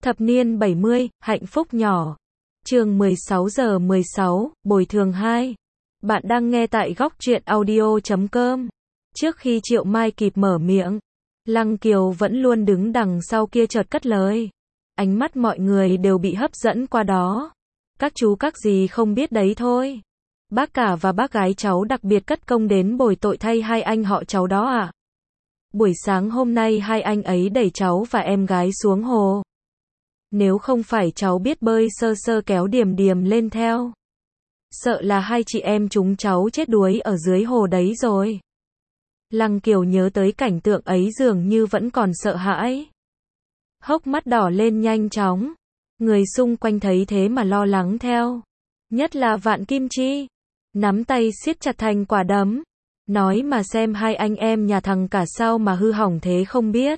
Thập niên 70, hạnh phúc nhỏ. Chương 16 giờ 16, bồi thường 2. Bạn đang nghe tại góc truyện audio.com. Trước khi Triệu Mai kịp mở miệng, Lăng Kiều vẫn luôn đứng đằng sau kia chợt cất lời. Ánh mắt mọi người đều bị hấp dẫn qua đó. Các chú các dì không biết đấy thôi. Bác cả và bác gái cháu đặc biệt cất công đến bồi tội thay hai anh họ cháu đó ạ. Buổi sáng hôm nay hai anh ấy đẩy cháu và em gái xuống hồ. Nếu không phải cháu biết bơi sơ sơ kéo Điềm Điềm lên theo, sợ là hai chị em chúng cháu chết đuối ở dưới hồ đấy rồi. Lăng Kiều nhớ tới cảnh tượng ấy dường như vẫn còn sợ hãi. Hốc mắt đỏ lên nhanh chóng. Người xung quanh thấy thế mà lo lắng theo. Nhất là Vạn Kim Chi. Nắm tay siết chặt thành quả đấm. Nói mà xem hai anh em nhà thằng cả sao mà hư hỏng thế không biết.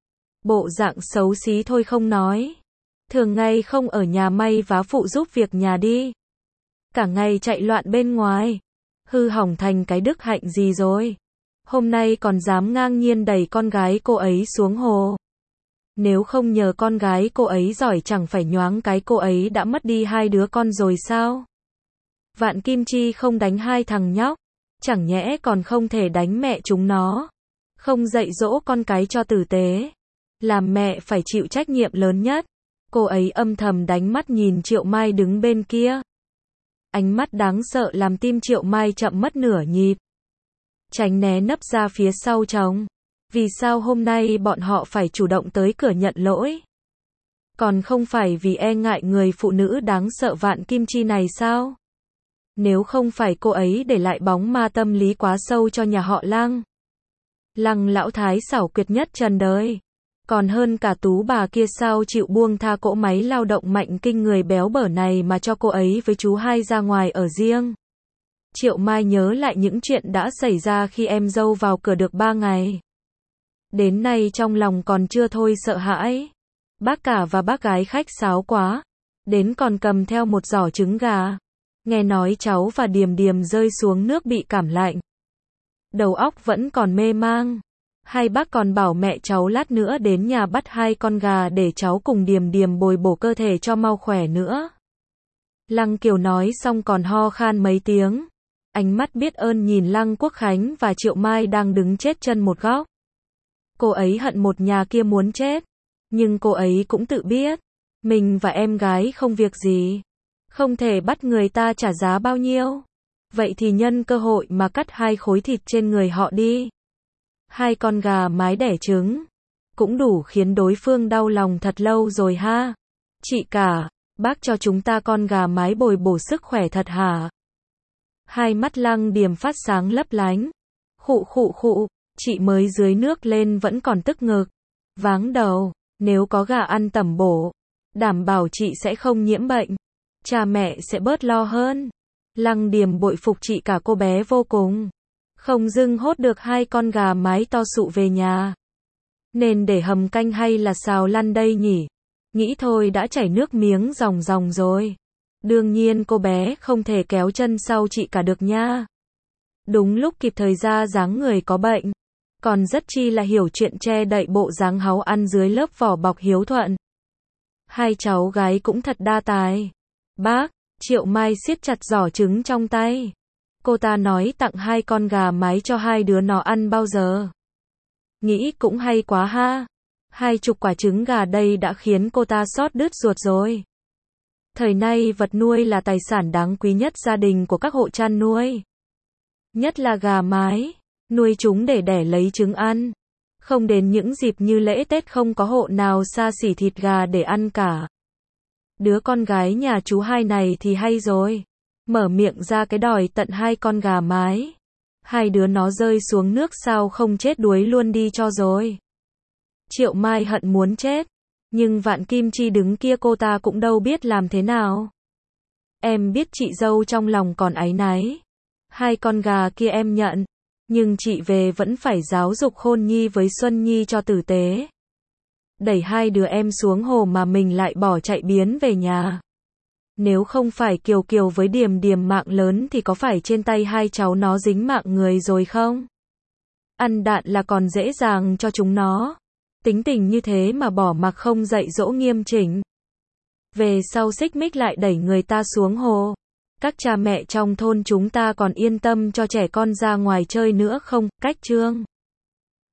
Bộ dạng xấu xí thôi không nói. Thường ngày không ở nhà may vá phụ giúp việc nhà đi. Cả ngày chạy loạn bên ngoài. Hư hỏng thành cái đức hạnh gì rồi. Hôm nay còn dám ngang nhiên đẩy con gái cô ấy xuống hồ. Nếu không nhờ con gái cô ấy giỏi chẳng phải nhoáng cái cô ấy đã mất đi hai đứa con rồi sao? Vạn Kim Chi không đánh hai thằng nhóc. Chẳng nhẽ còn không thể đánh mẹ chúng nó. Không dạy dỗ con cái cho tử tế. Làm mẹ phải chịu trách nhiệm lớn nhất. Cô ấy âm thầm đánh mắt nhìn Triệu Mai đứng bên kia. Ánh mắt đáng sợ làm tim Triệu Mai chậm mất nửa nhịp. Tránh né nấp ra phía sau chồng. Vì sao hôm nay bọn họ phải chủ động tới cửa nhận lỗi? Còn không phải vì e ngại người phụ nữ đáng sợ Vạn Kim Chi này sao? Nếu không phải cô ấy để lại bóng ma tâm lý quá sâu cho nhà họ Lăng. Lăng lão thái xảo quyệt nhất trần đời. Còn hơn cả Tú bà kia sao chịu buông tha cỗ máy lao động mạnh kinh người béo bở này mà cho cô ấy với chú hai ra ngoài ở riêng. Triệu Mai nhớ lại những chuyện đã xảy ra khi em dâu vào cửa được 3 ngày. Đến nay trong lòng còn chưa thôi sợ hãi. Bác cả và bác gái khách sáo quá. Đến còn cầm theo một giỏ trứng gà. Nghe nói cháu và Điềm Điềm rơi xuống nước bị cảm lạnh. Đầu óc vẫn còn mê mang. Hai bác còn bảo mẹ cháu lát nữa đến nhà bắt hai con gà để cháu cùng Điềm Điềm bồi bổ cơ thể cho mau khỏe nữa. Lăng Kiều nói xong còn ho khan mấy tiếng. Ánh mắt biết ơn nhìn Lăng Quốc Khánh và Triệu Mai đang đứng chết chân một góc. Cô ấy hận một nhà kia muốn chết. Nhưng cô ấy cũng tự biết. Mình và em gái không việc gì. Không thể bắt người ta trả giá bao nhiêu. Vậy thì nhân cơ hội mà cắt hai khối thịt trên người họ đi. Hai con gà mái đẻ trứng. Cũng đủ khiến đối phương đau lòng thật lâu rồi ha. Chị cả, bác cho chúng ta con gà mái bồi bổ sức khỏe thật hả? Hai mắt Lăng Điềm phát sáng lấp lánh. Khụ khụ khụ, chị mới dưới nước lên vẫn còn tức ngực. Váng đầu, nếu có gà ăn tẩm bổ, đảm bảo chị sẽ không nhiễm bệnh. Cha mẹ sẽ bớt lo hơn. Lăng Điềm bội phục chị cả cô bé vô cùng. Không dưng hốt được hai con gà mái to sụ về nhà. Nên để hầm canh hay là xào lăn đây nhỉ? Nghĩ thôi đã chảy nước miếng ròng ròng rồi. Đương nhiên cô bé không thể kéo chân sau chị cả được nha. Đúng lúc kịp thời ra dáng người có bệnh. Còn rất chi là hiểu chuyện che đậy bộ dáng háu ăn dưới lớp vỏ bọc hiếu thuận. Hai cháu gái cũng thật đa tài. Bác, Triệu Mai siết chặt giỏ trứng trong tay. Cô ta nói tặng hai con gà mái cho hai đứa nó ăn bao giờ. Nghĩ cũng hay quá ha. 20 quả trứng gà đây đã khiến cô ta xót đứt ruột rồi. Thời nay vật nuôi là tài sản đáng quý nhất gia đình của các hộ chăn nuôi. Nhất là gà mái, nuôi chúng để đẻ lấy trứng ăn. Không đến những dịp như lễ Tết không có hộ nào xa xỉ thịt gà để ăn cả. Đứa con gái nhà chú hai này thì hay rồi. Mở miệng ra cái đòi tận hai con gà mái. Hai đứa nó rơi xuống nước sao không chết đuối luôn đi cho rồi. Triệu Mai hận muốn chết. Nhưng Vạn Kim Chi đứng kia cô ta cũng đâu biết làm thế nào. Em biết chị dâu trong lòng còn áy náy. Hai con gà kia em nhận. Nhưng chị về vẫn phải giáo dục Khôn Nhi với Xuân Nhi cho tử tế. Đẩy hai đứa em xuống hồ mà mình lại bỏ chạy biến về nhà. Nếu không phải Kiều Kiều với Điềm Điềm mạng lớn thì có phải trên tay hai cháu nó dính mạng người rồi không? Ăn đạn là còn dễ dàng cho chúng nó. Tính tình như thế mà bỏ mặc không dạy dỗ nghiêm chỉnh. Về sau xích mích lại đẩy người ta xuống hồ. Các cha mẹ trong thôn chúng ta còn yên tâm cho trẻ con ra ngoài chơi nữa không? Cách chương